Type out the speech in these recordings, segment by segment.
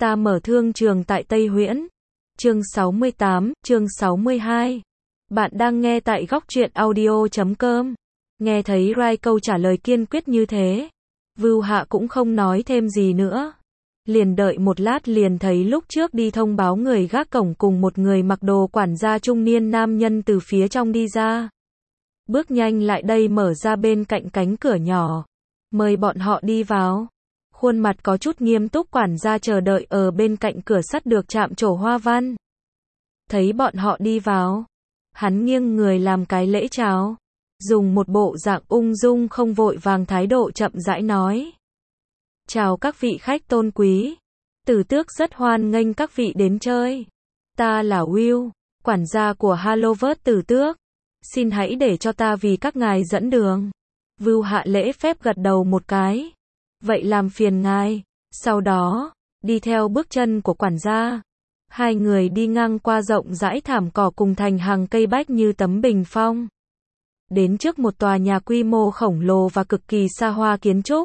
Ta mở thương trường tại Tây Huyễn. Chương 68, chương 62. Bạn đang nghe tại góc truyện audio.com. Nghe thấy Rai câu trả lời kiên quyết như thế, Vưu Hạ cũng không nói thêm gì nữa. Liền đợi một lát liền thấy lúc trước đi thông báo người gác cổng cùng một người mặc đồ quản gia trung niên nam nhân từ phía trong đi ra. Bước nhanh lại đây mở ra bên cạnh cánh cửa nhỏ. Mời bọn họ đi vào. Khuôn mặt có chút nghiêm túc quản gia chờ đợi ở bên cạnh cửa sắt được chạm trổ hoa văn. Thấy bọn họ đi vào, hắn nghiêng người làm cái lễ chào, dùng một bộ dạng ung dung không vội vàng thái độ chậm rãi nói. Chào các vị khách tôn quý, Tử Tước rất hoan nghênh các vị đến chơi. Ta là Will, quản gia của Hallowed Tử Tước. Xin hãy để cho ta vì các ngài dẫn đường. Vưu Hạ lễ phép gật đầu một cái. Vậy làm phiền ngài. Sau đó, đi theo bước chân của quản gia. Hai người đi ngang qua rộng rãi thảm cỏ cùng thành hàng cây bách như tấm bình phong. Đến trước một tòa nhà quy mô khổng lồ và cực kỳ xa hoa kiến trúc.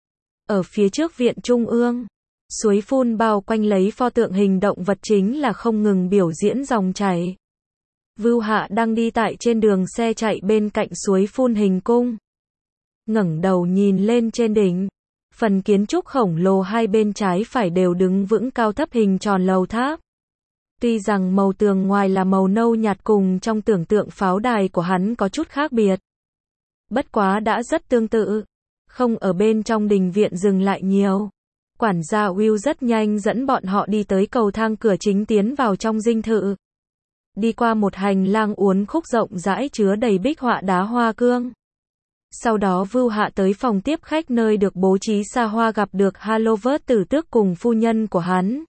Ở phía trước viện trung ương, suối phun bao quanh lấy pho tượng hình động vật chính là không ngừng biểu diễn dòng chảy. Vưu Hạ đang đi tại trên đường xe chạy bên cạnh suối phun hình cung. Ngẩng đầu nhìn lên trên đỉnh. Phần kiến trúc khổng lồ hai bên trái phải đều đứng vững cao thấp hình tròn lầu tháp. Tuy rằng màu tường ngoài là màu nâu nhạt cùng trong tưởng tượng pháo đài của hắn có chút khác biệt. Bất quá đã rất tương tự. Không ở bên trong đình viện dừng lại nhiều. Quản gia Will rất nhanh dẫn bọn họ đi tới cầu thang cửa chính tiến vào trong dinh thự. Đi qua một hành lang uốn khúc rộng rãi chứa đầy bích họa đá hoa cương. Sau đó Vưu Hạ tới phòng tiếp khách nơi được bố trí xa hoa gặp được Hallowed Tử Tước cùng phu nhân của hắn.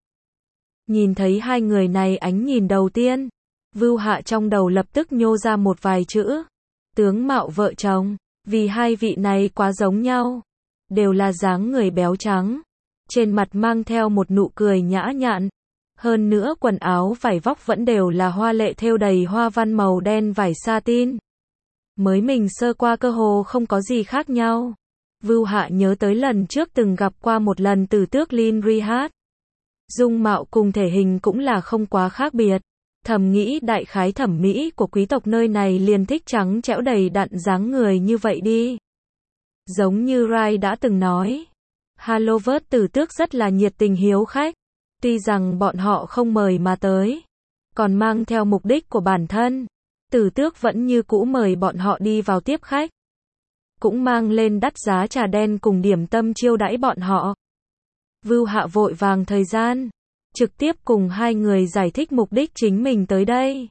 Nhìn thấy hai người này ánh nhìn đầu tiên, Vưu Hạ trong đầu lập tức nhô ra một vài chữ. Tướng mạo vợ chồng, vì hai vị này quá giống nhau. Đều là dáng người béo trắng. Trên mặt mang theo một nụ cười nhã nhặn. Hơn nữa quần áo vải vóc vẫn đều là hoa lệ thêu đầy hoa văn màu đen vải satin. Mới mình sơ qua cơ hồ không có gì khác nhau. Vưu Hạ nhớ tới lần trước từng gặp qua một lần Tử Tước Lin Rihat. Dung mạo cùng thể hình cũng là không quá khác biệt. Thầm nghĩ đại khái thẩm mỹ của quý tộc nơi này liền thích trắng trẻo đầy đặn dáng người như vậy đi. Giống như Rai đã từng nói, Hallowed Tử Tước rất là nhiệt tình hiếu khách. Tuy rằng bọn họ không mời mà tới, còn mang theo mục đích của bản thân, Tử Tước vẫn như cũ mời bọn họ đi vào tiếp khách. Cũng mang lên đắt giá trà đen cùng điểm tâm chiêu đãi bọn họ. Vưu Hạ vội vàng thời gian, trực tiếp cùng hai người giải thích mục đích chính mình tới đây.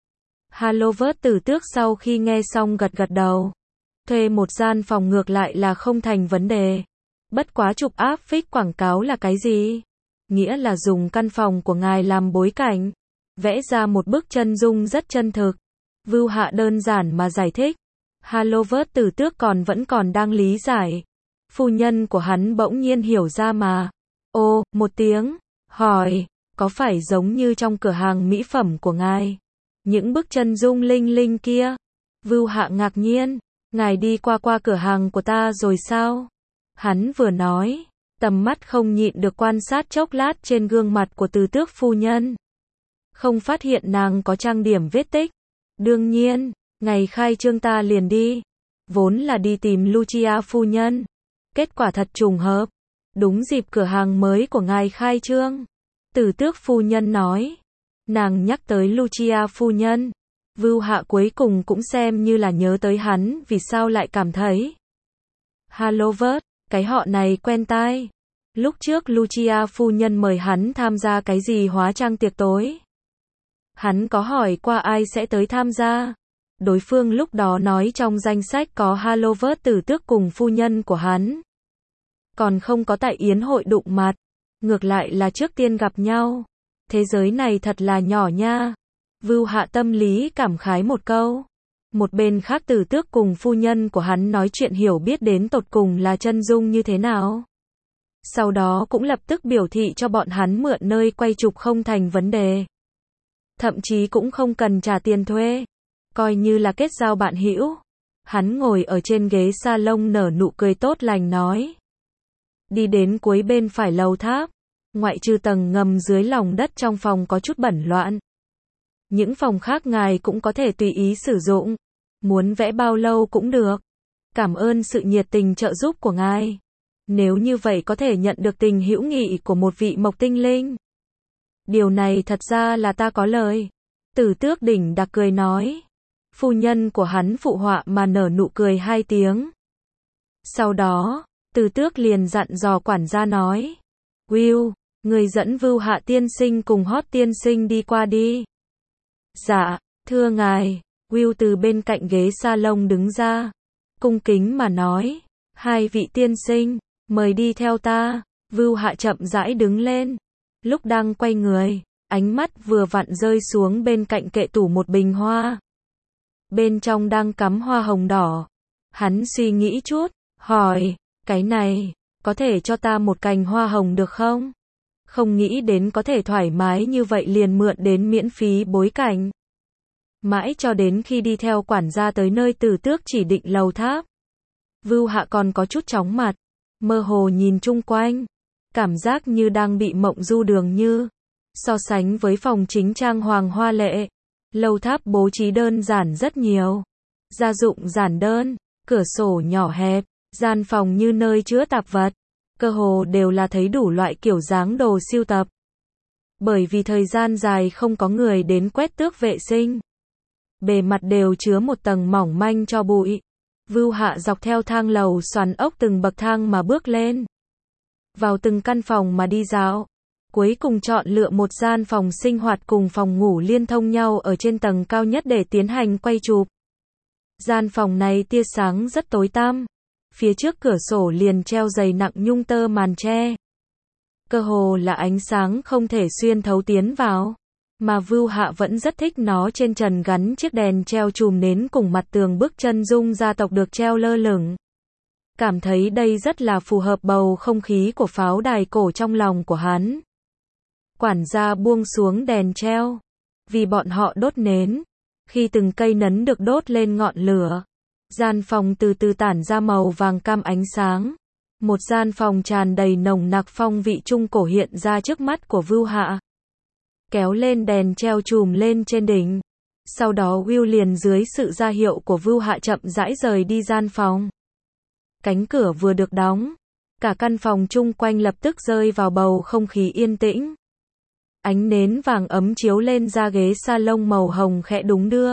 Hallowed Tử Tước sau khi nghe xong gật gật đầu. Thuê một gian phòng ngược lại là không thành vấn đề. Bất quá chụp áp phích quảng cáo là cái gì? Nghĩa là dùng căn phòng của ngài làm bối cảnh, vẽ ra một bức chân dung rất chân thực. Vưu Hạ đơn giản mà giải thích. Hallowed Tử Tước vẫn còn đang lý giải. Phu nhân của hắn bỗng nhiên hiểu ra mà. Ô, một tiếng, hỏi, có phải giống như trong cửa hàng mỹ phẩm của ngài? Những bức chân dung linh linh kia? Vưu Hạ ngạc nhiên, ngài đi qua cửa hàng của ta rồi sao? Hắn vừa nói, tầm mắt không nhịn được quan sát chốc lát trên gương mặt của Tử Tước phu nhân. Không phát hiện nàng có trang điểm vết tích. Đương nhiên, ngày khai trương ta liền đi. Vốn là đi tìm Lucia phu nhân. Kết quả thật trùng hợp. Đúng dịp cửa hàng mới của ngài khai trương. Tử Tước phu nhân nói. Nàng nhắc tới Lucia phu nhân. Vưu Hạ cuối cùng cũng xem như là nhớ tới hắn vì sao lại cảm thấy. Hallowed, cái họ này quen tai. Lúc trước Lucia phu nhân mời hắn tham gia cái gì hóa trang tiệc tối. Hắn có hỏi qua ai sẽ tới tham gia. Đối phương lúc đó nói trong danh sách có Hallowed Tử Tước cùng phu nhân của hắn. Còn không có tại yến hội đụng mặt. Ngược lại là trước tiên gặp nhau. Thế giới này thật là nhỏ nha. Vưu Hạ tâm lý cảm khái một câu. Một bên khác Tử Tước cùng phu nhân của hắn nói chuyện hiểu biết đến tột cùng là chân dung như thế nào. Sau đó cũng lập tức biểu thị cho bọn hắn mượn nơi quay chụp không thành vấn đề. Thậm chí cũng không cần trả tiền thuê. Coi như là kết giao bạn hữu. Hắn ngồi ở trên ghế salon nở nụ cười tốt lành nói. Đi đến cuối bên phải lầu tháp. Ngoại trừ tầng ngầm dưới lòng đất trong phòng có chút bẩn loạn. Những phòng khác ngài cũng có thể tùy ý sử dụng. Muốn vẽ bao lâu cũng được. Cảm ơn sự nhiệt tình trợ giúp của ngài. Nếu như vậy có thể nhận được tình hữu nghị của một vị mộc tinh linh. Điều này thật ra là ta có lời. Tử Tước đỉnh đặc cười nói. Phu nhân của hắn phụ họa mà nở nụ cười 2 tiếng. Sau đó, Tử Tước liền dặn dò quản gia nói. Will, người dẫn Vưu Hạ tiên sinh cùng Hót tiên sinh đi qua đi. Dạ, thưa ngài. Will từ bên cạnh ghế salon đứng ra. Cung kính mà nói. 2 vị tiên sinh, mời đi theo ta. Vưu Hạ chậm rãi đứng lên. Lúc đang quay người, ánh mắt vừa vặn rơi xuống bên cạnh kệ tủ một bình hoa. Bên trong đang cắm hoa hồng đỏ. Hắn suy nghĩ chút, hỏi, cái này, có thể cho ta một cành hoa hồng được không? Không nghĩ đến có thể thoải mái như vậy liền mượn đến miễn phí bối cảnh. Mãi cho đến khi đi theo quản gia tới nơi Tử Tước chỉ định lầu tháp. Vưu Hạ còn có chút chóng mặt, mơ hồ nhìn chung quanh. Cảm giác như đang bị mộng du đường như. So sánh với phòng chính trang hoàng hoa lệ. Lầu tháp bố trí đơn giản rất nhiều. Gia dụng giản đơn, cửa sổ nhỏ hẹp, gian phòng như nơi chứa tạp vật. Cơ hồ đều là thấy đủ loại kiểu dáng đồ sưu tập. Bởi vì thời gian dài không có người đến quét tước vệ sinh. Bề mặt đều chứa một tầng mỏng manh tro bụi. Vưu Hạ dọc theo thang lầu xoắn ốc từng bậc thang mà bước lên. Vào từng căn phòng mà đi dạo. Cuối cùng chọn lựa một gian phòng sinh hoạt cùng phòng ngủ liên thông nhau ở trên tầng cao nhất để tiến hành quay chụp. Gian phòng này tia sáng rất tối tăm. Phía trước cửa sổ liền treo dày nặng nhung tơ màn tre. Cơ hồ là ánh sáng không thể xuyên thấu tiến vào. Mà Vưu Hạ vẫn rất thích nó trên trần gắn chiếc đèn treo chùm nến cùng mặt tường bức chân dung gia tộc được treo lơ lửng. Cảm thấy đây rất là phù hợp bầu không khí của pháo đài cổ trong lòng của hắn. Quản gia buông xuống đèn treo. Vì bọn họ đốt nến. Khi từng cây nến được đốt lên ngọn lửa. Gian phòng từ từ tản ra màu vàng cam ánh sáng. Một gian phòng tràn đầy nồng nặc phong vị trung cổ hiện ra trước mắt của Vưu Hạ. Kéo lên đèn treo chùm lên trên đỉnh. Sau đó Will liền dưới sự ra hiệu của Vưu Hạ chậm rãi rời đi gian phòng. Cánh cửa vừa được đóng. Cả căn phòng chung quanh lập tức rơi vào bầu không khí yên tĩnh. Ánh nến vàng ấm chiếu lên da ghế salon màu hồng khẽ đung đưa.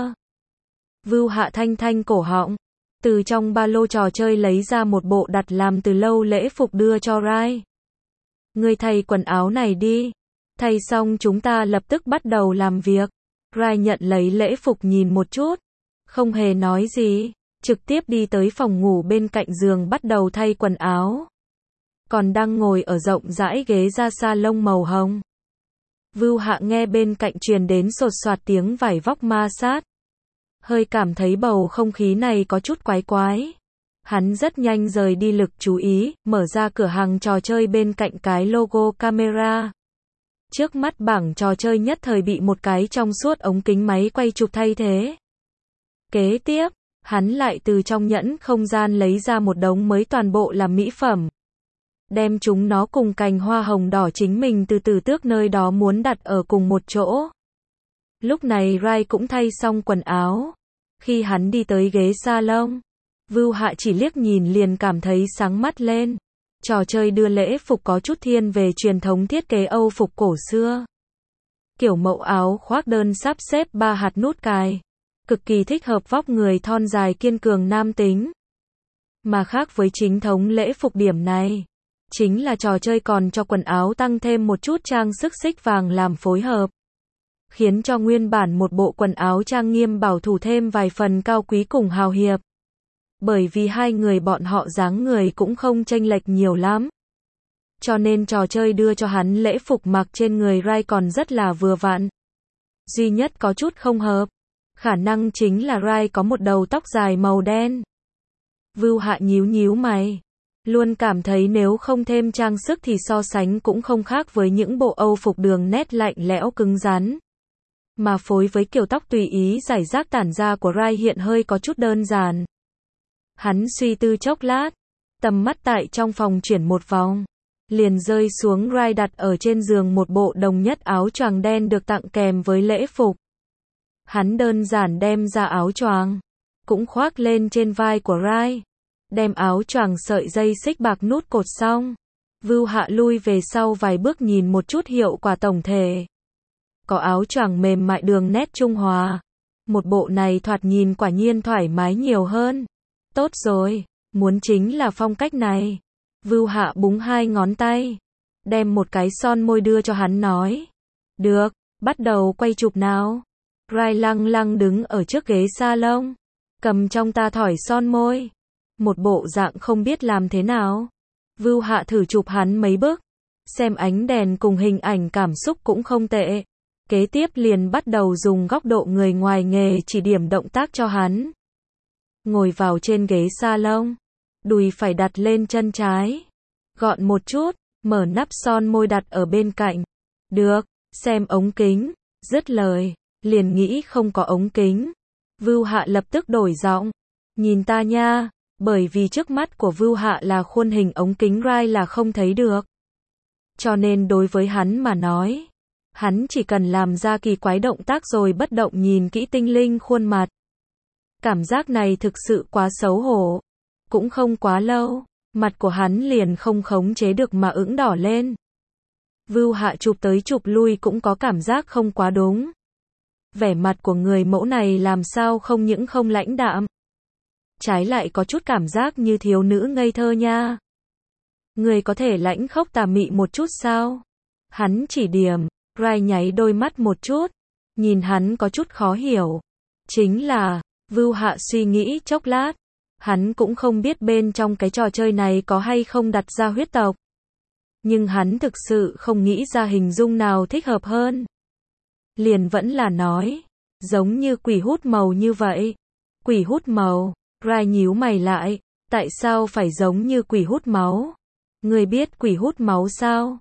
Vưu Hạ thanh thanh cổ họng. Từ trong ba lô trò chơi lấy ra một bộ đặt làm từ lâu lễ phục đưa cho Rai. Ngươi thay quần áo này đi. Thay xong chúng ta lập tức bắt đầu làm việc. Rai nhận lấy lễ phục nhìn một chút. Không hề nói gì. Trực tiếp đi tới phòng ngủ bên cạnh giường bắt đầu thay quần áo. Còn đang ngồi ở rộng rãi ghế da salon màu hồng. Vưu Hạ nghe bên cạnh truyền đến sột soạt tiếng vải vóc ma sát. Hơi cảm thấy bầu không khí này có chút quái quái. Hắn rất nhanh rời đi lực chú ý, mở ra cửa hàng trò chơi bên cạnh cái logo camera. Trước mắt bảng trò chơi nhất thời bị một cái trong suốt ống kính máy quay chụp thay thế. Kế tiếp, hắn lại từ trong nhẫn không gian lấy ra một đống mới toàn bộ là mỹ phẩm. Đem chúng nó cùng cành hoa hồng đỏ chính mình từ Tử Tước nơi đó muốn đặt ở cùng một chỗ. Lúc này Rai cũng thay xong quần áo. Khi hắn đi tới ghế salon, Vưu Hạ chỉ liếc nhìn liền cảm thấy sáng mắt lên. Trò chơi đưa lễ phục có chút thiên về truyền thống thiết kế Âu phục cổ xưa. Kiểu mẫu áo khoác đơn sắp xếp 3 hạt nút cài. Cực kỳ thích hợp vóc người thon dài kiên cường nam tính. Mà khác với chính thống lễ phục điểm này, chính là trò chơi còn cho quần áo tăng thêm một chút trang sức xích vàng làm phối hợp. Khiến cho nguyên bản một bộ quần áo trang nghiêm bảo thủ thêm vài phần cao quý cùng hào hiệp. Bởi vì hai người bọn họ dáng người cũng không chênh lệch nhiều lắm. Cho nên trò chơi đưa cho hắn lễ phục mặc trên người Rai còn rất là vừa vặn. Duy nhất có chút không hợp. Khả năng chính là Rai có một đầu tóc dài màu đen. Vưu Hạ nhíu nhíu mày. Luôn cảm thấy nếu không thêm trang sức thì so sánh cũng không khác với những bộ Âu phục đường nét lạnh lẽo cứng rắn. Mà phối với kiểu tóc tùy ý rải rác tản ra của Rai hiện hơi có chút đơn giản. Hắn suy tư chốc lát. Tầm mắt tại trong phòng chuyển một vòng. liền rơi xuống. Rai đặt ở trên giường một bộ đồng nhất áo choàng đen được tặng kèm với lễ phục. Hắn đơn giản đem ra áo choàng, cũng khoác lên trên vai của Rai. Đem áo choàng sợi dây xích bạc nút cột xong, Vưu Hạ lui về sau vài bước nhìn một chút hiệu quả tổng thể. Có áo choàng mềm mại đường nét trung hòa. Một bộ này thoạt nhìn quả nhiên thoải mái nhiều hơn. Tốt rồi, muốn chính là phong cách này. Vưu Hạ búng hai ngón tay, đem một cái son môi đưa cho hắn nói. Được, bắt đầu quay chụp nào. Rai lăng lăng đứng ở trước ghế salon, cầm trong ta thỏi son môi. Một bộ dạng không biết làm thế nào. Vưu Hạ thử chụp hắn mấy bức, xem ánh đèn cùng hình ảnh cảm xúc cũng không tệ. Kế tiếp liền bắt đầu dùng góc độ người ngoài nghề chỉ điểm động tác cho hắn. Ngồi vào trên ghế salon, đùi phải đặt lên chân trái, gọn một chút, mở nắp son môi đặt ở bên cạnh. Được, xem ống kính. Dứt lời, liền nghĩ không có ống kính. Vưu Hạ lập tức đổi giọng. Nhìn ta nha, bởi vì trước mắt của Vưu Hạ là khuôn hình ống kính Rai là không thấy được. Cho nên đối với hắn mà nói, hắn chỉ cần làm ra kỳ quái động tác rồi bất động nhìn kỹ tinh linh khuôn mặt. Cảm giác này thực sự quá xấu hổ. Cũng không quá lâu, mặt của hắn liền không khống chế được mà ửng đỏ lên. Vưu Hạ chụp tới chụp lui cũng có cảm giác không quá đúng. Vẻ mặt của người mẫu này làm sao không những không lãnh đạm, trái lại có chút cảm giác như thiếu nữ ngây thơ nha. Người có thể lãnh khốc tà mị một chút sao? Hắn chỉ điểm. Rai nháy đôi mắt một chút, nhìn hắn có chút khó hiểu. Chính là, Vưu Hạ suy nghĩ chốc lát, hắn cũng không biết bên trong cái trò chơi này có hay không đặt ra huyết tộc. Nhưng hắn thực sự không nghĩ ra hình dung nào thích hợp hơn. Liền vẫn là nói, giống như quỷ hút màu như vậy. Quỷ hút màu. Rai nhíu mày lại, tại sao phải giống như quỷ hút máu? Người biết quỷ hút máu sao?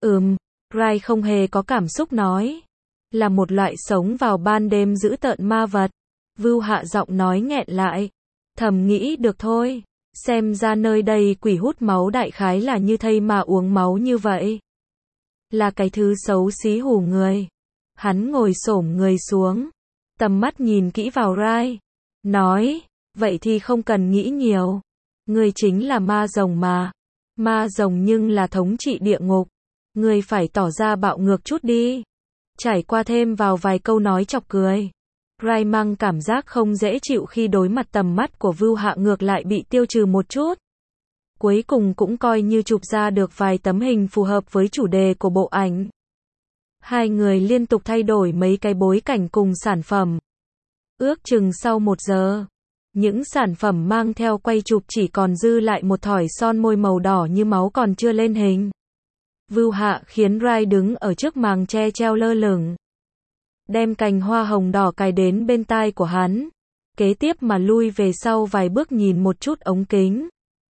Rai không hề có cảm xúc nói. Là một loại sống vào ban đêm dữ tợn ma vật. Vưu Hạ giọng nói nghẹn lại. Thầm nghĩ được thôi. Xem ra nơi đây quỷ hút máu đại khái là như thây mà uống máu như vậy. Là cái thứ xấu xí hù người. Hắn ngồi xổm người xuống, tầm mắt nhìn kỹ vào Rai. Nói, vậy thì không cần nghĩ nhiều. Người chính là ma rồng mà. Ma rồng nhưng là thống trị địa ngục. Người phải tỏ ra bạo ngược chút đi. Trải qua thêm vào vài câu nói chọc cười. Rai mang cảm giác không dễ chịu khi đối mặt tầm mắt của Vưu Hạ ngược lại bị tiêu trừ một chút. Cuối cùng cũng coi như chụp ra được vài tấm hình phù hợp với chủ đề của bộ ảnh. Hai người liên tục thay đổi mấy cái bối cảnh cùng sản phẩm. Ước chừng sau 1 giờ, những sản phẩm mang theo quay chụp chỉ còn dư lại một thỏi son môi màu đỏ như máu còn chưa lên hình. Vưu Hạ khiến Rai đứng ở trước màn che treo lơ lửng, đem cành hoa hồng đỏ cài đến bên tai của hắn. Kế tiếp mà lui về sau vài bước nhìn một chút ống kính.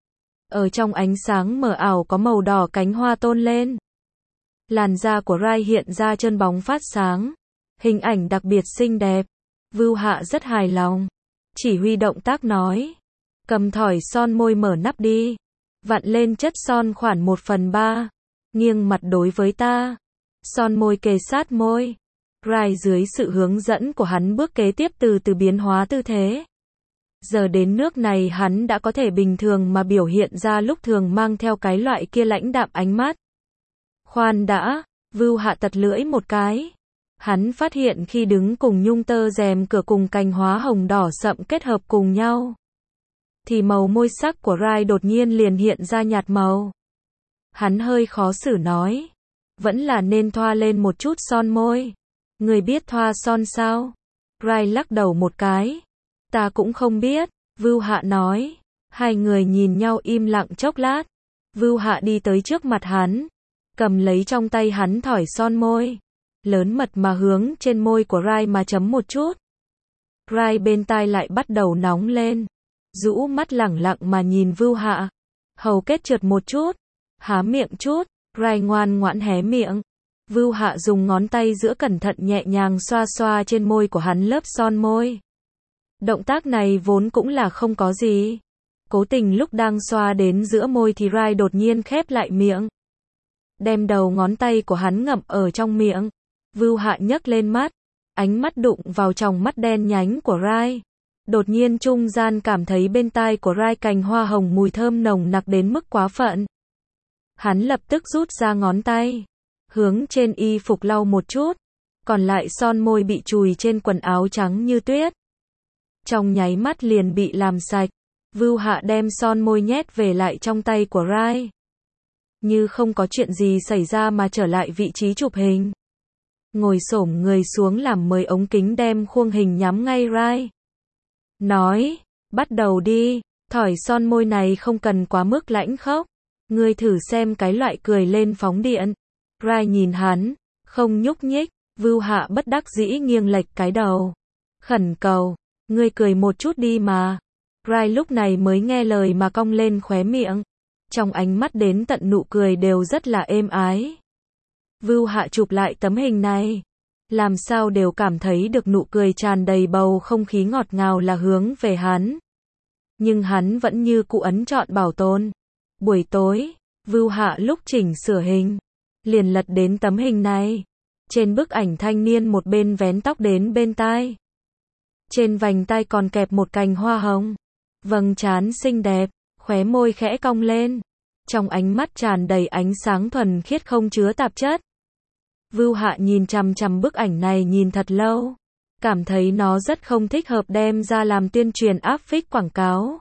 Ở trong ánh sáng mờ ảo có màu đỏ cánh hoa tôn lên. Làn da của Rai hiện ra trơn bóng phát sáng. Hình ảnh đặc biệt xinh đẹp. Vưu Hạ rất hài lòng. Chỉ huy động tác nói. Cầm thỏi son môi mở nắp đi. Vặn lên chất son khoảng 1/3. Nghiêng mặt đối với ta. Son môi kề sát môi. Rai dưới sự hướng dẫn của hắn bước kế tiếp từ từ biến hóa tư thế. Giờ đến nước này hắn đã có thể bình thường mà biểu hiện ra lúc thường mang theo cái loại kia lãnh đạm ánh mắt. Khoan đã, Vưu Hạ tật lưỡi một cái. Hắn phát hiện khi đứng cùng nhung tơ rèm cửa cùng cành hoa hồng đỏ sậm kết hợp cùng nhau, thì màu môi sắc của Rai đột nhiên liền hiện ra nhạt màu. Hắn hơi khó xử nói. Vẫn là nên thoa lên một chút son môi. Người biết thoa son sao? Rai lắc đầu một cái. Ta cũng không biết, Vưu Hạ nói. Hai người nhìn nhau im lặng chốc lát. Vưu Hạ đi tới trước mặt hắn, cầm lấy trong tay hắn thỏi son môi, lớn mật mà hướng trên môi của Rai mà chấm một chút. Rai bên tai lại bắt đầu nóng lên, rũ mắt lẳng lặng mà nhìn Vưu Hạ. Hầu kết trượt một chút, há miệng chút. Rai ngoan ngoãn hé miệng. Vưu Hạ dùng ngón tay giữa cẩn thận nhẹ nhàng xoa xoa trên môi của hắn lớp son môi. Động tác này vốn cũng là không có gì. Cố tình lúc đang xoa đến giữa môi thì Rai đột nhiên khép lại miệng. đem đầu ngón tay của hắn ngậm ở trong miệng. Vưu Hạ nhấc lên mắt, ánh mắt đụng vào tròng mắt đen nhánh của Rai. Đột nhiên trung gian cảm thấy bên tai của Rai cành hoa hồng mùi thơm nồng nặc đến mức quá phận. Hắn lập tức rút ra ngón tay, hướng trên y phục lau một chút, còn lại son môi bị chùi trên quần áo trắng như tuyết. Trong nháy mắt liền bị làm sạch. Vưu Hạ đem son môi nhét về lại trong tay của Rai. Như không có chuyện gì xảy ra mà trở lại vị trí chụp hình. Ngồi xổm người xuống làm mời ống kính đem khuôn hình nhắm ngay Rai. Nói, bắt đầu đi, thỏi son môi này không cần quá mức lãnh khốc. Ngươi thử xem cái loại cười lên phóng điện. Rai nhìn hắn, không nhúc nhích. Vưu Hạ bất đắc dĩ nghiêng lệch cái đầu. Khẩn cầu, ngươi cười một chút đi mà. Rai lúc này mới nghe lời mà cong lên khóe miệng. Trong ánh mắt đến tận nụ cười đều rất là êm ái. Vưu Hạ chụp lại tấm hình này. Làm sao đều cảm thấy được nụ cười tràn đầy bầu không khí ngọt ngào là hướng về hắn. Nhưng hắn vẫn như cũ ấn chọn bảo tồn. Buổi tối, Vưu Hạ lúc chỉnh sửa hình, liền lật đến tấm hình này. Trên bức ảnh thanh niên một bên vén tóc đến bên tai. Trên vành tai còn kẹp một cành hoa hồng. Vầng trán xinh đẹp, khóe môi khẽ cong lên. Trong ánh mắt tràn đầy ánh sáng thuần khiết không chứa tạp chất. Vưu Hạ nhìn chằm chằm bức ảnh này nhìn thật lâu. Cảm thấy nó rất không thích hợp đem ra làm tuyên truyền áp phích quảng cáo.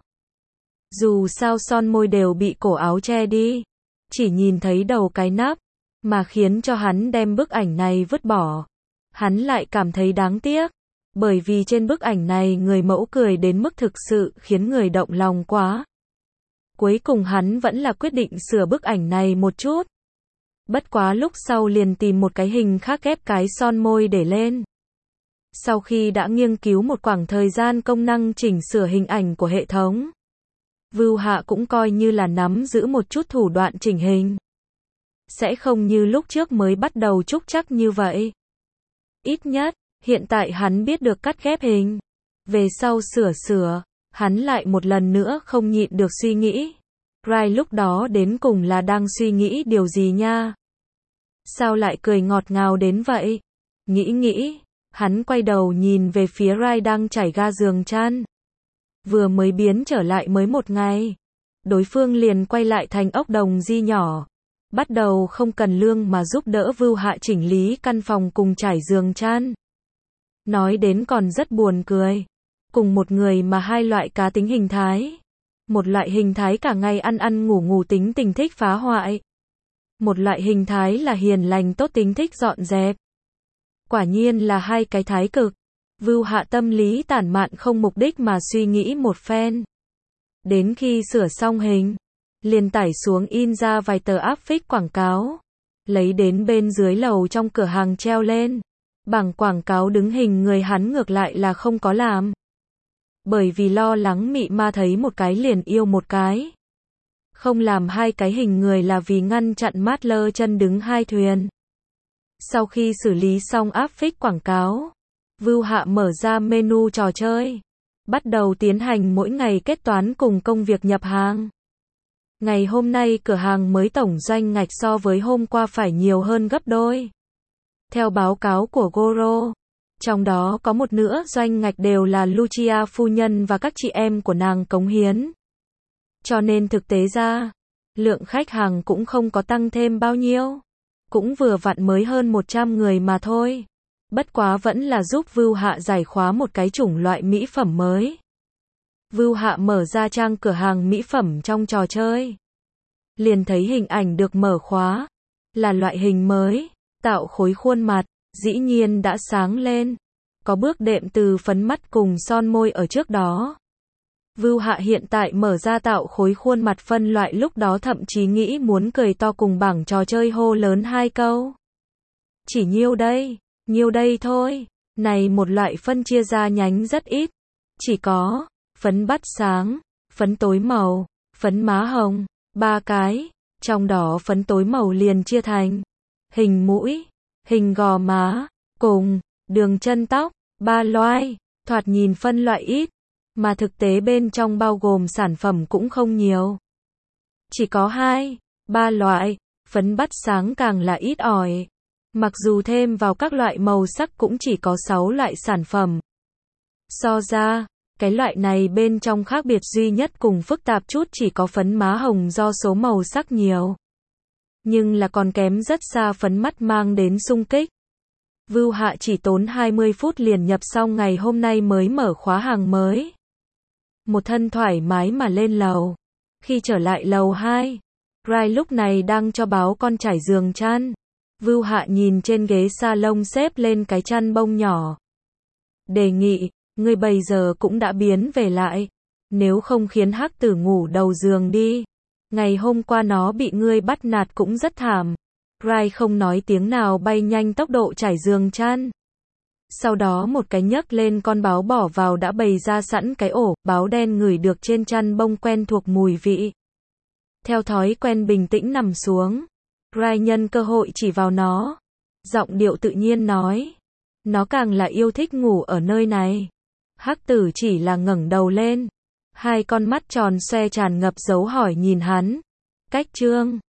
Dù sao son môi đều bị cổ áo che đi. Chỉ nhìn thấy đầu cái nắp. Mà khiến cho hắn đem bức ảnh này vứt bỏ. Hắn lại cảm thấy đáng tiếc. Bởi vì trên bức ảnh này người mẫu cười đến mức thực sự khiến người động lòng quá. Cuối cùng hắn vẫn là quyết định sửa bức ảnh này một chút. Bất quá lúc sau liền tìm một cái hình khác ghép cái son môi để lên. Sau khi đã nghiên cứu một khoảng thời gian công năng chỉnh sửa hình ảnh của hệ thống, Vưu Hạ cũng coi như là nắm giữ một chút thủ đoạn chỉnh hình. Sẽ không như lúc trước mới bắt đầu trúc trắc như vậy. Ít nhất, hiện tại hắn biết được cắt ghép hình. Về sau sửa, hắn lại một lần nữa không nhịn được suy nghĩ. Rai lúc đó đến cùng là đang suy nghĩ điều gì nha? Sao lại cười ngọt ngào đến vậy? Nghĩ, hắn quay đầu nhìn về phía Rai đang trải ga giường chăn. Vừa mới biến trở lại mới một ngày. Đối phương liền quay lại thành ốc đồng di nhỏ. Bắt đầu không cần lương mà giúp đỡ Vưu Hạ chỉnh lý căn phòng cùng trải giường chăn. Nói đến còn rất buồn cười. Cùng một người mà hai loại cá tính hình thái. Một loại hình thái cả ngày ăn ngủ tính tình thích phá hoại. Một loại hình thái là hiền lành tốt tính thích dọn dẹp. Quả nhiên là hai cái thái cực. Vưu Hạ tâm lý tản mạn không mục đích mà suy nghĩ một phen. Đến khi sửa xong hình, liền tải xuống in ra vài tờ áp phích quảng cáo. Lấy đến bên dưới lầu trong cửa hàng treo lên. Bảng quảng cáo đứng hình người hắn ngược lại là không có làm. Bởi vì lo lắng mị ma thấy một cái liền yêu một cái. Không làm hai cái hình người là vì ngăn chặn mát lơ chân đứng hai thuyền. Sau khi xử lý xong áp phích quảng cáo, Vưu Hạ mở ra menu trò chơi. Bắt đầu tiến hành mỗi ngày kết toán cùng công việc nhập hàng. Ngày hôm nay cửa hàng mới tổng doanh ngạch so với hôm qua phải nhiều hơn gấp đôi. Theo báo cáo của Goro, trong đó có một nửa doanh ngạch đều là Lucia phu nhân và các chị em của nàng cống hiến. Cho nên thực tế ra, lượng khách hàng cũng không có tăng thêm bao nhiêu. Cũng vừa vặn mới hơn 100 người mà thôi. Bất quá vẫn là giúp Vưu Hạ giải khóa một cái chủng loại mỹ phẩm mới. Vưu Hạ mở ra trang cửa hàng mỹ phẩm trong trò chơi. Liền thấy hình ảnh được mở khóa. Là loại hình mới, tạo khối khuôn mặt, dĩ nhiên đã sáng lên. Có bước đệm từ phấn mắt cùng son môi ở trước đó. Vưu Hạ hiện tại mở ra tạo khối khuôn mặt phân loại lúc đó thậm chí nghĩ muốn cười to cùng bảng trò chơi hô lớn hai câu. Chỉ nhiêu đây thôi. Này một loại phân chia ra nhánh rất ít. Chỉ có phấn bát sáng, phấn tối màu, phấn má hồng, 3 cái. Trong đó phấn tối màu liền chia thành hình mũi, hình gò má, cùng đường chân tóc, 3 loại. Thoạt nhìn phân loại ít, mà thực tế bên trong bao gồm sản phẩm cũng không nhiều. Chỉ có 2, 3 loại. phấn bắt sáng càng là ít ỏi. Mặc dù thêm vào các loại màu sắc cũng chỉ có 6 loại sản phẩm. So ra, cái loại này bên trong khác biệt duy nhất cùng phức tạp chút chỉ có phấn má hồng do số màu sắc nhiều. Nhưng là còn kém rất xa phấn mắt mang đến xung kích. Vưu Hạ chỉ tốn 20 phút liền nhập xong ngày hôm nay mới mở khóa hàng mới. Một thân thoải mái mà lên lầu. Khi trở lại lầu 2, Rai lúc này đang cho báo con trải giường chăn. Vưu Hạ nhìn trên ghế salon xếp lên cái chăn bông nhỏ. Đề nghị, ngươi bây giờ cũng đã biến về lại. Nếu không khiến Hắc Tử ngủ đầu giường đi. Ngày hôm qua nó bị ngươi bắt nạt cũng rất thảm. Rai không nói tiếng nào bay nhanh tốc độ trải giường chăn. Sau đó một cái nhấc lên con báo bỏ vào đã bày ra sẵn cái ổ, báo đen ngửi được trên chăn bông quen thuộc mùi vị. Theo thói quen bình tĩnh nằm xuống. Rai nhân cơ hội chỉ vào nó. Giọng điệu tự nhiên nói. Nó càng là yêu thích ngủ ở nơi này. Hắc Tử chỉ là ngẩng đầu lên. Hai con mắt tròn xoe tràn ngập dấu hỏi nhìn hắn. Cách chương